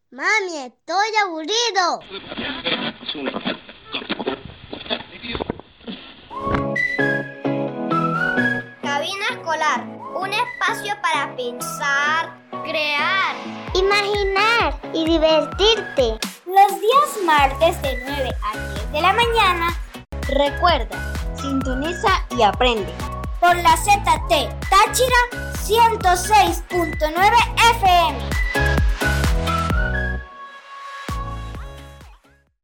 Mami, estoy aburrido. Cabina escolar, un espacio para pensar, crear, imaginar y divertirte. Los días martes de 9 a 10 de la mañana. Recuerda, sintoniza y aprende. Por la ZT Táchira 106.9 FM.